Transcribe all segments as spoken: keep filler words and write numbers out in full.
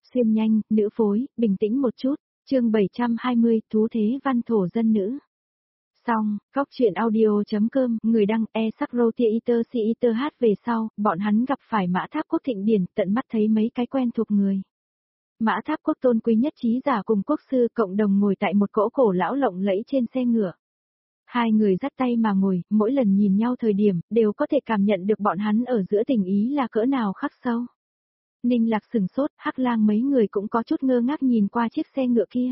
xuyên nhanh, nữ phối, bình tĩnh một chút, chương bảy trăm hai mươi, thú thế văn thổ dân nữ. Xong, góc chuyện audio.com, người đăng e sắc roti iter si iter hát về sau, bọn hắn gặp phải Mã Tháp Quốc thịnh điển, tận mắt thấy mấy cái quen thuộc người. Mã Tháp Quốc tôn quý nhất trí giả cùng quốc sư cộng đồng ngồi tại một cỗ cổ lão lộng lẫy trên xe ngựa. Hai người dắt tay mà ngồi, mỗi lần nhìn nhau thời điểm, đều có thể cảm nhận được bọn hắn ở giữa tình ý là cỡ nào khắc sâu. Ninh Lạc sừng sốt, Hắc Lang mấy người cũng có chút ngơ ngác nhìn qua chiếc xe ngựa kia.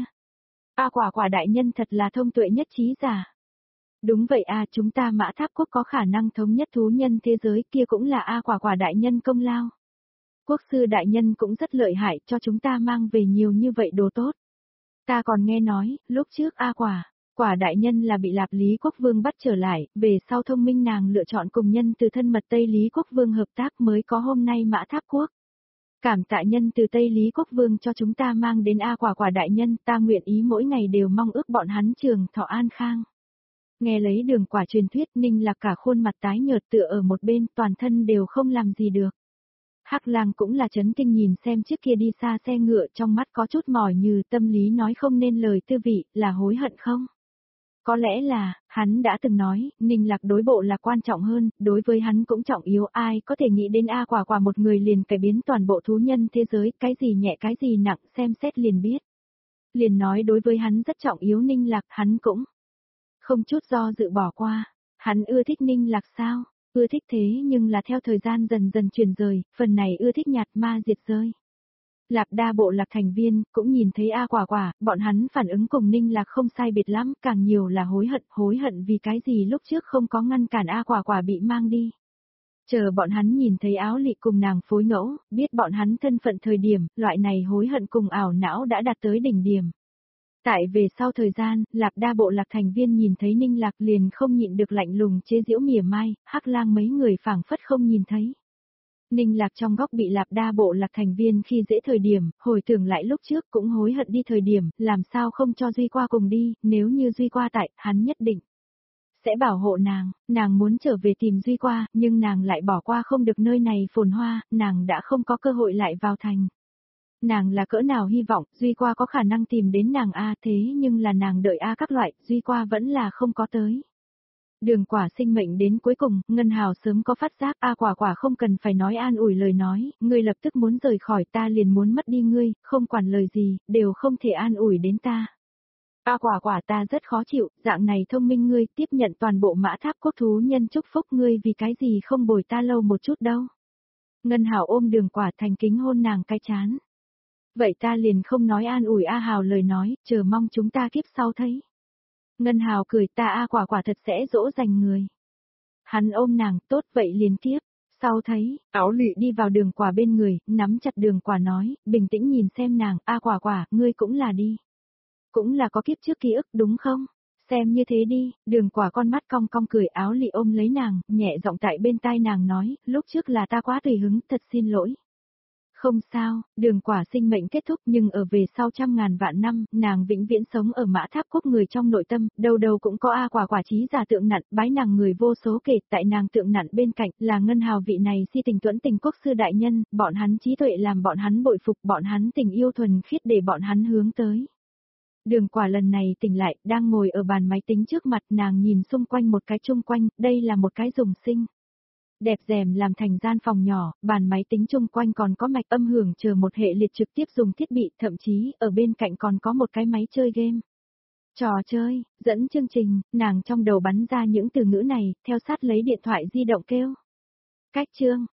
A quả quả đại nhân thật là thông tuệ nhất trí giả. Đúng vậy a, chúng ta Mã Tháp Quốc có khả năng thống nhất thú nhân thế giới, kia cũng là A quả quả đại nhân công lao. Quốc sư đại nhân cũng rất lợi hại, cho chúng ta mang về nhiều như vậy đồ tốt. Ta còn nghe nói, lúc trước A quả, quả đại nhân là bị Lạp Lý Quốc Vương bắt trở lại, về sau thông minh nàng lựa chọn cùng nhân từ thân mật Tây Lý Quốc Vương hợp tác mới có hôm nay Mã Tháp Quốc. Cảm tạ nhân từ Tây Lý Quốc Vương cho chúng ta mang đến A quả quả đại nhân, ta nguyện ý mỗi ngày đều mong ước bọn hắn trường thọ an khang. Nghe lấy Đường Quả truyền thuyết, Ninh Lạc cả khuôn mặt tái nhợt tựa ở một bên, toàn thân đều không làm gì được. Hắc Lang cũng là chấn kinh nhìn xem trước kia đi xa xe ngựa, trong mắt có chút mỏi như tâm lý nói không nên lời tư vị, là hối hận không? Có lẽ là, hắn đã từng nói, Ninh Lạc đối bộ là quan trọng hơn, đối với hắn cũng trọng yếu, ai có thể nghĩ đến A quả quả một người liền cải biến toàn bộ thú nhân thế giới, cái gì nhẹ cái gì nặng, xem xét liền biết. Liền nói đối với hắn rất trọng yếu Ninh Lạc, hắn cũng không chút do dự bỏ qua. Hắn ưa thích Ninh Lạc sao? Ưa thích thế nhưng là theo thời gian dần dần chuyển rời, phần này ưa thích nhạt ma diệt rơi. Lạp đa bộ lạc thành viên, cũng nhìn thấy A quả quả, bọn hắn phản ứng cùng Ninh Lạc không sai biệt lắm, càng nhiều là hối hận, hối hận vì cái gì lúc trước không có ngăn cản A quả quả bị mang đi. Chờ bọn hắn nhìn thấy Áo Lị cùng nàng phối ngẫu, biết bọn hắn thân phận thời điểm, loại này hối hận cùng ảo não đã đạt tới đỉnh điểm. Tại về sau thời gian, Lạp đa bộ lạc thành viên nhìn thấy Ninh Lạc liền không nhịn được lạnh lùng chế giễu mỉa mai, Hắc Lang mấy người phảng phất không nhìn thấy. Ninh Lạc trong góc bị Lạp đa bộ lạc thành viên khi dễ thời điểm, hồi tưởng lại lúc trước cũng hối hận đi thời điểm, làm sao không cho Duy Qua cùng đi, nếu như Duy Qua tại, hắn nhất định sẽ bảo hộ nàng, nàng muốn trở về tìm Duy Qua, nhưng nàng lại bỏ qua không được nơi này phồn hoa, nàng đã không có cơ hội lại vào thành. Nàng là cỡ nào hy vọng, Duy Qua có khả năng tìm đến nàng A thế nhưng là nàng đợi A các loại, Duy Qua vẫn là không có tới. Đường Quả sinh mệnh đến cuối cùng, Ngân Hào sớm có phát giác A quả quả không cần phải nói an ủi lời nói, ngươi lập tức muốn rời khỏi ta liền muốn mất đi ngươi, không quản lời gì, đều không thể an ủi đến ta. A quả quả ta rất khó chịu, dạng này thông minh ngươi tiếp nhận toàn bộ Mã Tháp Quốc thú nhân chúc phúc ngươi vì cái gì không bồi ta lâu một chút đâu. Ngân Hào ôm Đường Quả thành kính hôn nàng cái chán. Vậy ta liền không nói an ủi A Hào lời nói, chờ mong chúng ta kiếp sau thấy. Ngân Hào cười ta A quả quả thật sẽ dỗ dành người. Hắn ôm nàng, tốt vậy liền kiếp. Sau thấy, Áo Lị đi vào Đường Quả bên người, nắm chặt Đường Quả nói, bình tĩnh nhìn xem nàng, A quả quả, ngươi cũng là đi. Cũng là có kiếp trước ký ức đúng không? Xem như thế đi, Đường Quả con mắt cong cong cười, Áo Lị ôm lấy nàng, nhẹ giọng tại bên tai nàng nói, lúc trước là ta quá tùy hứng, thật xin lỗi. Không sao, Đường Quả sinh mệnh kết thúc nhưng ở về sau trăm ngàn vạn năm, nàng vĩnh viễn sống ở Mã Tháp Quốc người trong nội tâm, đầu đầu cũng có A quả quả trí giả tượng nặn, bái nàng người vô số kể, tại nàng tượng nặn bên cạnh là Ngân Hào vị này si tình tuẫn tình quốc sư đại nhân, bọn hắn trí tuệ làm bọn hắn bội phục, bọn hắn tình yêu thuần khiết để bọn hắn hướng tới. Đường Quả lần này tỉnh lại, đang ngồi ở bàn máy tính trước mặt nàng nhìn xung quanh một cái chung quanh, đây là một cái dùng sinh. Đẹp rèm làm thành gian phòng nhỏ, bàn máy tính chung quanh còn có mạch âm hưởng chờ một hệ liệt trực tiếp dùng thiết bị, thậm chí ở bên cạnh còn có một cái máy chơi game. Trò chơi, dẫn chương trình, nàng trong đầu bắn ra những từ ngữ này, theo sát lấy điện thoại di động kêu. Cách chương,